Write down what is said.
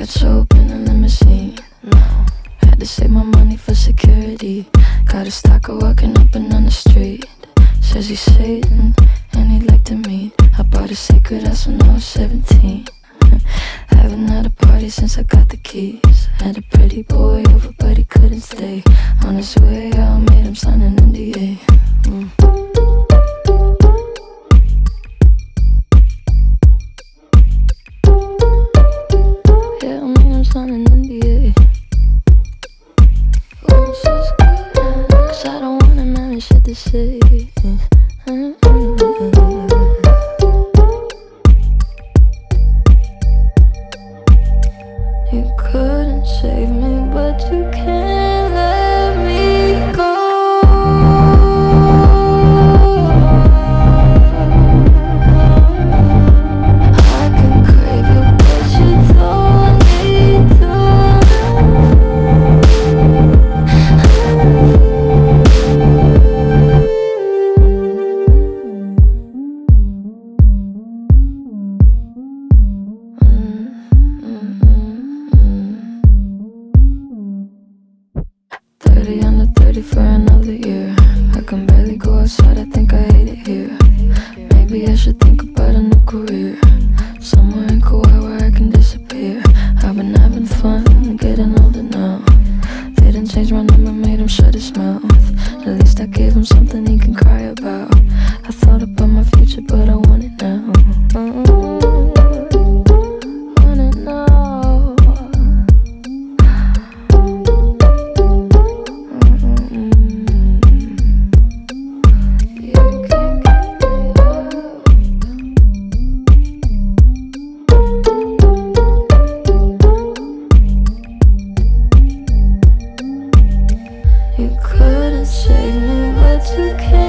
Let's open a limousine. No, had to save my money for security. Got a stalker walking up and down the street. Says he's Satan and he'd like to meet. I bought a secret house when I was 17. Haven't had a party since I got the keys. Had a pretty boy over but he couldn't stay. On his way out, made him sign an NDA. Yeah, I made him sign an NDA. Oh, it's just good, 'cause I don't want him having shit to say. You couldn't save me, but you can't let me go. I can crave you, but you don't need to. Under 30 for another year. I can barely go outside, I think I hate it here. Maybe I should think about a new career, somewhere in Kauai where I can disappear. I've been having fun, getting older now. They didn't change my number, made him shut his mouth. At least I gave him something he can cry about. I thought about my future, but I want it now. Want it now. You couldn't save me, but you can't.